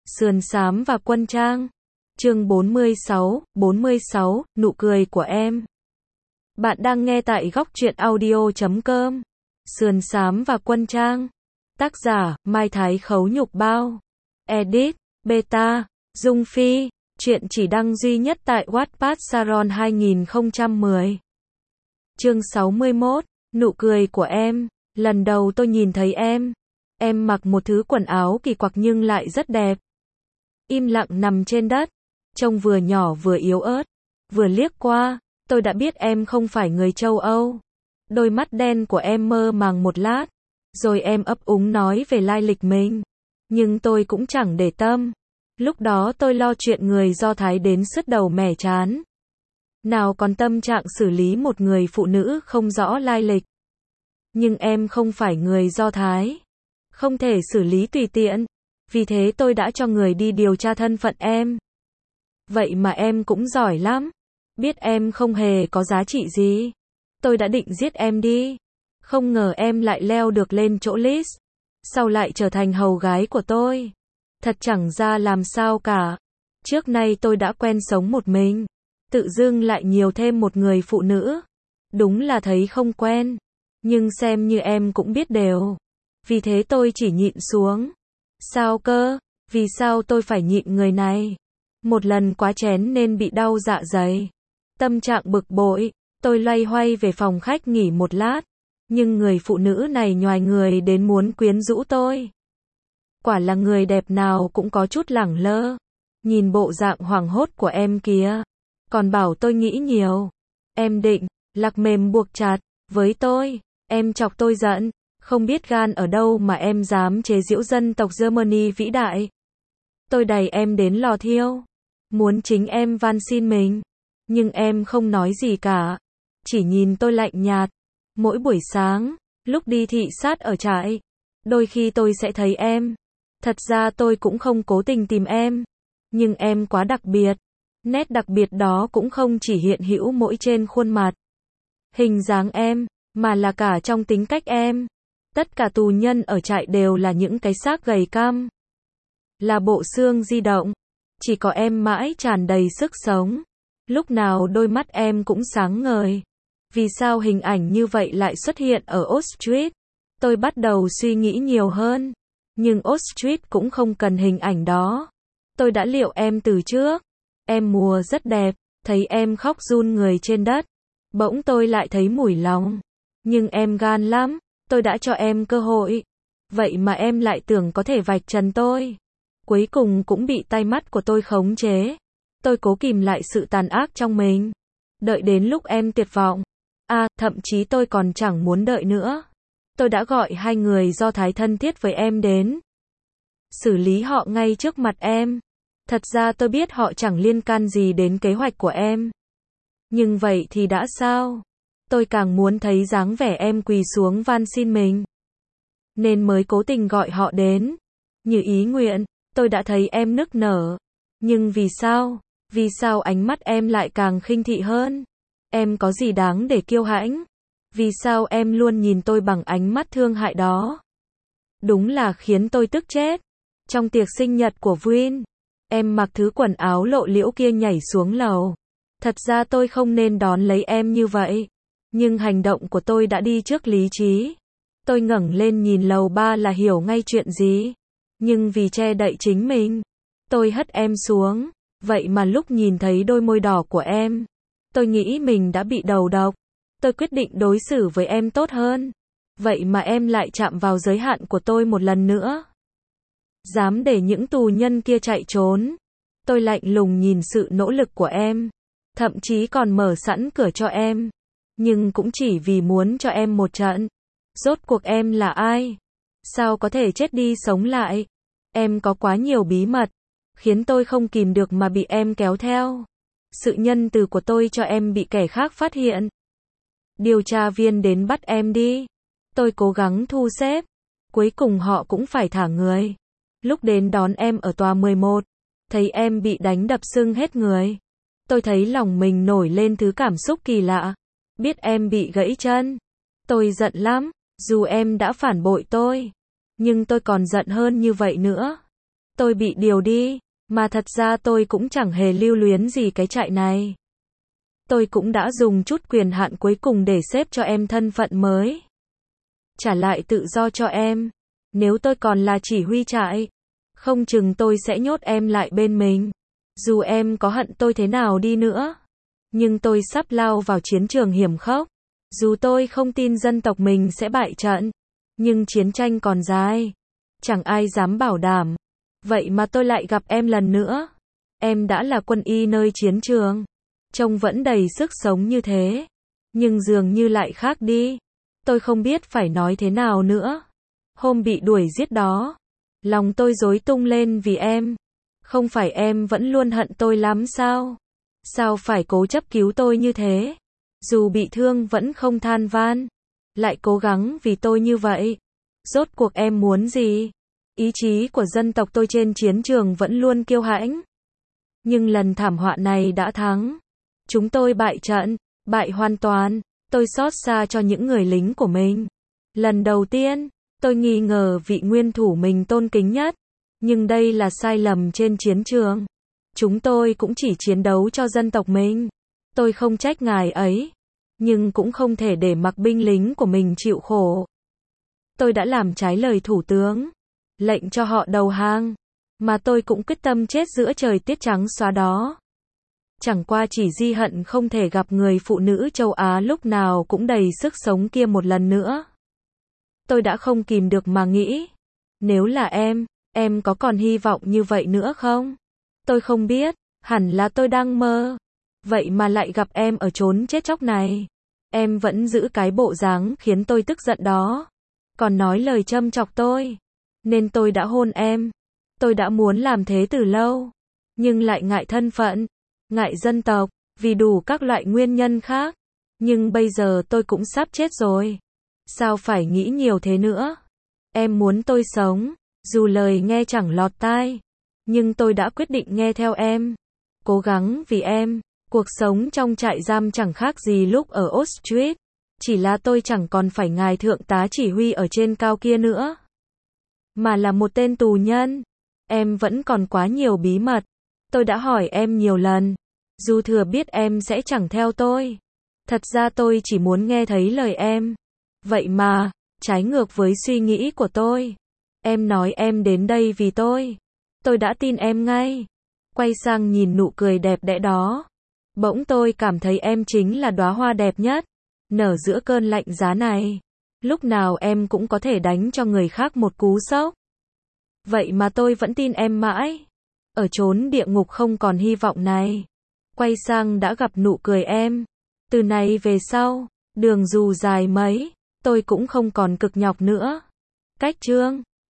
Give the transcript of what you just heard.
Sườn xám và quân trang. Chương 46, nụ cười của em. Bạn đang nghe tại góc truyện audio.com. Sườn xám và quân trang. Tác giả, Mai Thái Khấu Nhục Bao. Edit, Beta, Dung Phi. Chuyện chỉ đăng duy nhất tại Wattpad Saron 2010. Chương 61, nụ cười của em. Lần đầu tôi nhìn thấy em mặc một thứ quần áo kỳ quặc nhưng lại rất đẹp. Im lặng nằm trên đất, trông vừa nhỏ vừa yếu ớt. Vừa liếc qua, tôi đã biết em không phải người châu Âu. Đôi mắt đen của em mơ màng một lát, rồi em ấp úng nói về lai lịch mình. Nhưng tôi cũng chẳng để tâm. Lúc đó tôi lo chuyện người Do Thái đến sứt đầu mẻ trán. Nào còn tâm trạng xử lý một người phụ nữ không rõ lai lịch. Nhưng em không phải người Do Thái, không thể xử lý tùy tiện. Vì thế tôi đã cho người đi điều tra thân phận em. Vậy mà em cũng giỏi lắm. Biết em không hề có giá trị gì, tôi đã định giết em đi. Không ngờ em lại leo được lên chỗ Liz, sau lại trở thành hầu gái của tôi. Thật chẳng ra làm sao cả. Trước nay tôi đã quen sống một mình, tự dưng lại nhiều thêm một người phụ nữ. Đúng là thấy không quen. Nhưng xem như em cũng biết đều. Vì thế tôi chỉ nhịn xuống. Sao cơ? Vì sao tôi phải nhịn người này? Một lần quá chén nên bị đau dạ dày. Tâm trạng bực bội, tôi loay hoay về phòng khách nghỉ một lát. Nhưng người phụ nữ này nhoài người đến muốn quyến rũ tôi. Quả là người đẹp nào cũng có chút lẳng lơ. Nhìn bộ dạng hoảng hốt của em kìa. Còn bảo tôi nghĩ nhiều. Em định lạc mềm buộc chặt với tôi. Em chọc tôi giận. Không biết gan ở đâu mà em dám chế giễu dân tộc Germany vĩ đại. Tôi đẩy em đến lò thiêu. Muốn chính em van xin mình. Nhưng em không nói gì cả. Chỉ nhìn tôi lạnh nhạt. Mỗi buổi sáng, lúc đi thị sát ở trại, đôi khi tôi sẽ thấy em. Thật ra tôi cũng không cố tình tìm em. Nhưng em quá đặc biệt. Nét đặc biệt đó cũng không chỉ hiện hữu mỗi trên khuôn mặt, hình dáng em, mà là cả trong tính cách em. Tất cả tù nhân ở trại đều là những cái xác gầy cam. Là bộ xương di động. Chỉ có em mãi tràn đầy sức sống. Lúc nào đôi mắt em cũng sáng ngời. Vì sao hình ảnh như vậy lại xuất hiện ở Auschwitz? Tôi bắt đầu suy nghĩ nhiều hơn. Nhưng Auschwitz cũng không cần hình ảnh đó. Tôi đã liệu em từ trước. Em mùa rất đẹp. Thấy em khóc run người trên đất. Bỗng tôi lại thấy mủi lòng. Nhưng em gan lắm. Tôi đã cho em cơ hội. Vậy mà em lại tưởng có thể vạch trần tôi. Cuối cùng cũng bị tai mắt của tôi khống chế. Tôi cố kìm lại sự tàn ác trong mình. Đợi đến lúc em tuyệt vọng. Thậm chí tôi còn chẳng muốn đợi nữa. Tôi đã gọi 2 người Do Thái thân thiết với em đến. Xử lý họ ngay trước mặt em. Thật ra tôi biết họ chẳng liên can gì đến kế hoạch của em. Nhưng vậy thì đã sao? Tôi càng muốn thấy dáng vẻ em quỳ xuống van xin mình. Nên mới cố tình gọi họ đến. Như ý nguyện, tôi đã thấy em nức nở. Nhưng vì sao? Vì sao ánh mắt em lại càng khinh thị hơn? Em có gì đáng để kiêu hãnh? Vì sao em luôn nhìn tôi bằng ánh mắt thương hại đó? Đúng là khiến tôi tức chết. Trong tiệc sinh nhật của Vin, em mặc thứ quần áo lộ liễu kia nhảy xuống lầu. Thật ra tôi không nên đón lấy em như vậy. Nhưng hành động của tôi đã đi trước lý trí. Tôi ngẩng lên nhìn lầu 3 là hiểu ngay chuyện gì. Nhưng vì che đậy chính mình, tôi hất em xuống. Vậy mà lúc nhìn thấy đôi môi đỏ của em, tôi nghĩ mình đã bị đầu độc. Tôi quyết định đối xử với em tốt hơn. Vậy mà em lại chạm vào giới hạn của tôi một lần nữa. Dám để những tù nhân kia chạy trốn. Tôi lạnh lùng nhìn sự nỗ lực của em. Thậm chí còn mở sẵn cửa cho em. Nhưng cũng chỉ vì muốn cho em một trận. Rốt cuộc em là ai? Sao có thể chết đi sống lại? Em có quá nhiều bí mật, khiến tôi không kìm được mà bị em kéo theo. Sự nhân từ của tôi cho em bị kẻ khác phát hiện. Điều tra viên đến bắt em đi. Tôi cố gắng thu xếp. Cuối cùng họ cũng phải thả người. Lúc đến đón em ở tòa 11, thấy em bị đánh đập sưng hết người. Tôi thấy lòng mình nổi lên thứ cảm xúc kỳ lạ. Biết em bị gãy chân. Tôi giận lắm. Dù em đã phản bội tôi, nhưng tôi còn giận hơn như vậy nữa. tôi bị điều đi, mà thật ra tôi cũng chẳng hề lưu luyến gì cái trại này. Tôi cũng đã dùng chút quyền hạn cuối cùng để xếp cho em thân phận mới. Trả lại tự do cho em. Nếu tôi còn là chỉ huy trại, không chừng tôi sẽ nhốt em lại bên mình. Dù em có hận tôi thế nào đi nữa, nhưng tôi sắp lao vào chiến trường hiểm khốc. Dù tôi không tin dân tộc mình sẽ bại trận, nhưng chiến tranh còn dài. Chẳng ai dám bảo đảm. Vậy mà tôi lại gặp em lần nữa. Em đã là quân y nơi chiến trường. Trông vẫn đầy sức sống như thế. Nhưng dường như lại khác đi. Tôi không biết phải nói thế nào nữa. Hôm bị đuổi giết đó, lòng tôi rối tung lên vì em. Không phải em vẫn luôn hận tôi lắm sao? Sao phải cố chấp cứu tôi như thế? Dù bị thương vẫn không than van, lại cố gắng vì tôi như vậy. Rốt cuộc em muốn gì? Ý chí của dân tộc tôi trên chiến trường vẫn luôn kiêu hãnh. Nhưng lần thảm họa này đã thắng. Chúng tôi bại trận, bại hoàn toàn. Tôi xót xa cho những người lính của mình. Lần đầu tiên, tôi nghi ngờ vị nguyên thủ mình tôn kính nhất. Nhưng đây là sai lầm trên chiến trường. Chúng tôi cũng chỉ chiến đấu cho dân tộc mình. Tôi không trách ngài ấy. Nhưng cũng không thể để mặc binh lính của mình chịu khổ. Tôi đã làm trái lời thủ tướng. Lệnh cho họ đầu hàng. Mà tôi cũng quyết tâm chết giữa trời tiết trắng xóa đó. Chẳng qua chỉ di hận không thể gặp người phụ nữ châu Á lúc nào cũng đầy sức sống kia một lần nữa. Tôi đã không kìm được mà nghĩ. Nếu là em có còn hy vọng như vậy nữa không? Tôi không biết, hẳn là tôi đang mơ. Vậy mà lại gặp em ở chốn chết chóc này. Em vẫn giữ cái bộ dáng khiến tôi tức giận đó. Còn nói lời châm chọc tôi. Nên tôi đã hôn em. Tôi đã muốn làm thế từ lâu. Nhưng lại ngại thân phận, ngại dân tộc, vì đủ các loại nguyên nhân khác. Nhưng bây giờ tôi cũng sắp chết rồi. Sao phải nghĩ nhiều thế nữa? Em muốn tôi sống, dù lời nghe chẳng lọt tai. Nhưng tôi đã quyết định nghe theo em. Cố gắng vì em. Cuộc sống trong trại giam chẳng khác gì lúc ở Auschwitz. Chỉ là tôi chẳng còn phải ngài thượng tá chỉ huy ở trên cao kia nữa. Mà là một tên tù nhân. Em vẫn còn quá nhiều bí mật. Tôi đã hỏi em nhiều lần. Dù thừa biết em sẽ chẳng theo tôi. Thật ra tôi chỉ muốn nghe thấy lời em. Vậy mà, trái ngược với suy nghĩ của tôi. Em nói em đến đây vì tôi. Tôi đã tin em ngay. Quay sang nhìn nụ cười đẹp đẽ đó. Bỗng tôi cảm thấy em chính là đóa hoa đẹp nhất. Nở giữa cơn lạnh giá này. Lúc nào em cũng có thể đánh cho người khác một cú sốc. Vậy mà tôi vẫn tin em mãi. Ở chốn địa ngục không còn hy vọng này. Quay sang đã gặp nụ cười em. Từ này về sau, đường dù dài mấy, tôi cũng không còn cực nhọc nữa. Cách chương